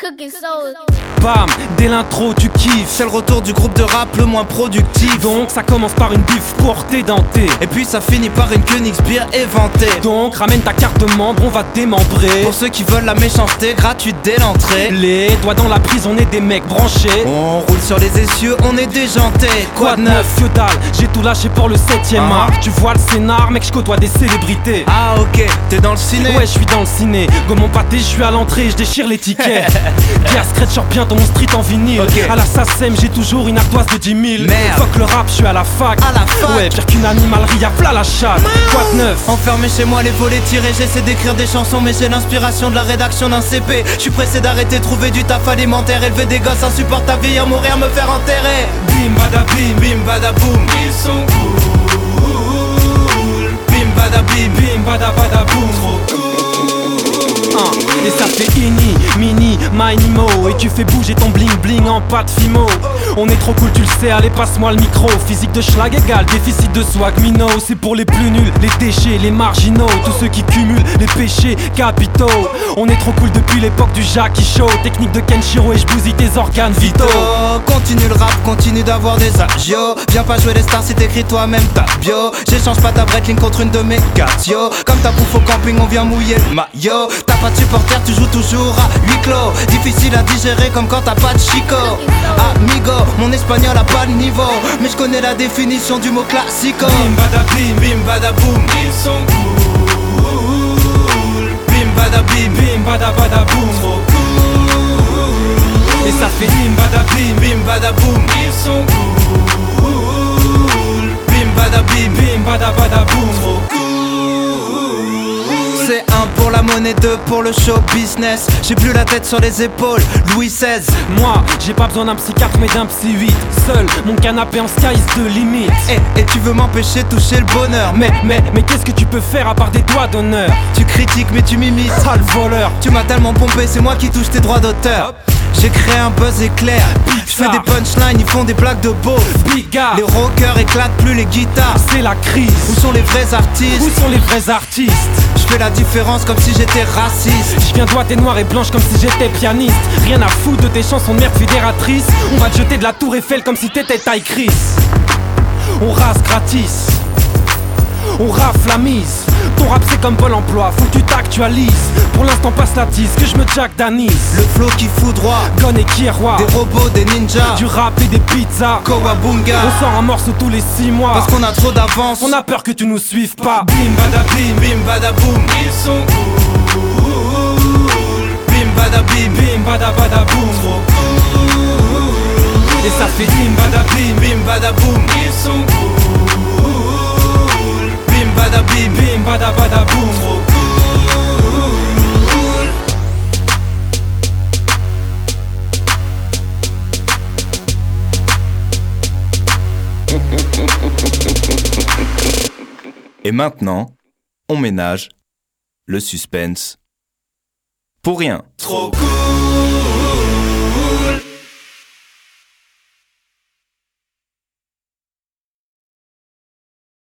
Cooking soul. Bam, dès l'intro tu kiffes. C'est le retour du groupe de rap le moins productif. Donc ça commence par une bif portée dentée. Et puis ça finit par une Königsbier éventée. Donc ramène ta carte de membre, on va te démembrer. Pour ceux qui veulent la méchanceté, gratuite dès l'entrée. Les doigts dans la prise, on est des mecs branchés. On roule sur les essieux, on est déjanté. Quoi de neuf, que dalle, j'ai tout lâché pour le 7ème art. Tu vois le scénar, mec, je côtoie des célébrités. Ah ok, t'es dans le ciné? Ouais, je suis dans le ciné. Gomme mon pâté, je suis à l'entrée, je déchire les tickets. Pierre Scratch sort bientôt mon street en vinyle. Okay. À la SACEM, j'ai toujours une ardoise de 10 000. Merde. Fuck le rap, je suis à la fac. À la fac. Ouais, pire qu'une animalerie, y'a plat la chatte. Quoi de neuf? Enfermé chez moi, les volets tirés, j'essaie d'écrire des chansons, mais j'ai l'inspiration de la rédaction d'un CP. Je suis pressé d'arrêter, trouver du taf alimentaire, élever des gosses insupportables, vieillir, mourir, me faire enterrer. Bim bada bim, Bim bada boum, ils sont cool. bim bada bim, Bim bada bada boum, trop cool. Et ça fait ini, mini, mini mo. Et tu fais bouger ton bling bling en pâte fimo. On est trop cool, tu le sais, allez passe-moi le micro. Physique de schlag égale déficit de swag minot. C'est pour les plus nuls, les déchets, les marginaux. Tous ceux qui cumulent les péchés capitaux. On est trop cool depuis l'époque du Jackie Show. Technique de Kenshiro et je bousille tes organes vitaux. Continue le rap, continue d'avoir des agios. Viens pas jouer les stars si t'écris toi-même ta bio. J'échange pas ta breakline contre une de mes gatio. Comme ta bouffe au camping, on vient mouiller le maillot. T'as pas de supporter, tu joues toujours à huis clos. Difficile à digérer comme quand t'as pas de chico. Amigo, mon espagnol a pas de niveau, mais je connais la définition du mot classico. Bim bada bim, bim bada boum, ils sont cool. bim bada bim, Bim bada bada boum, trop cool. Et ça fait bim bada bim, bim bada boum, ils sont cool. bim bada bim, Bim bada bada boum, trop cool. C'est un pour la monnaie, deux pour le show business. J'ai plus la tête sur les épaules, Louis XVI. Moi, j'ai pas besoin d'un psychiatre mais d'un psy 8. Seul, mon canapé en sky is de limite. Et tu veux m'empêcher de toucher le bonheur. Mais qu'est-ce que tu peux faire à part des doigts d'honneur? Tu critiques mais tu m'imites. Ah le voleur. Tu m'as tellement pompé, c'est moi qui touche tes droits d'auteur. J'ai créé un buzz éclair. Je fais des punchlines, ils font des blagues de beau. Bigard, Les rockers éclatent plus les guitares. c'est la crise. Où sont les vrais artistes? Où sont les vrais artistes? Je fais la différence comme si j'étais raciste. Je viens droite et noire et blanche comme si j'étais pianiste. Rien à foutre de tes chansons de merde fédératrice. On va te jeter de la tour Eiffel comme si t'étais taille Chris. On rase gratis, on rafle la mise. Ton rap c'est comme Pôle emploi, faut que tu t'actualises. Pour l'instant passe la tisse, que je me jack d'anis. Le flow qui fout droit, Gon et qui est roi, des robots, des ninjas, du rap et des pizzas. Kawabunga. On sort un morceau tous les 6 mois. Parce qu'on a trop d'avance. On a peur que tu nous suives pas. Bim bada bim, bim bada boum, ils sont cool. bim bada bim, Bim bada bada boum, trop cool. Et ça fait bim bada bim, bim bada boum, ils sont cool. bim bada bim, Bim bada bada boum, trop cool. Et maintenant, on ménage le suspense pour rien. Trop cool.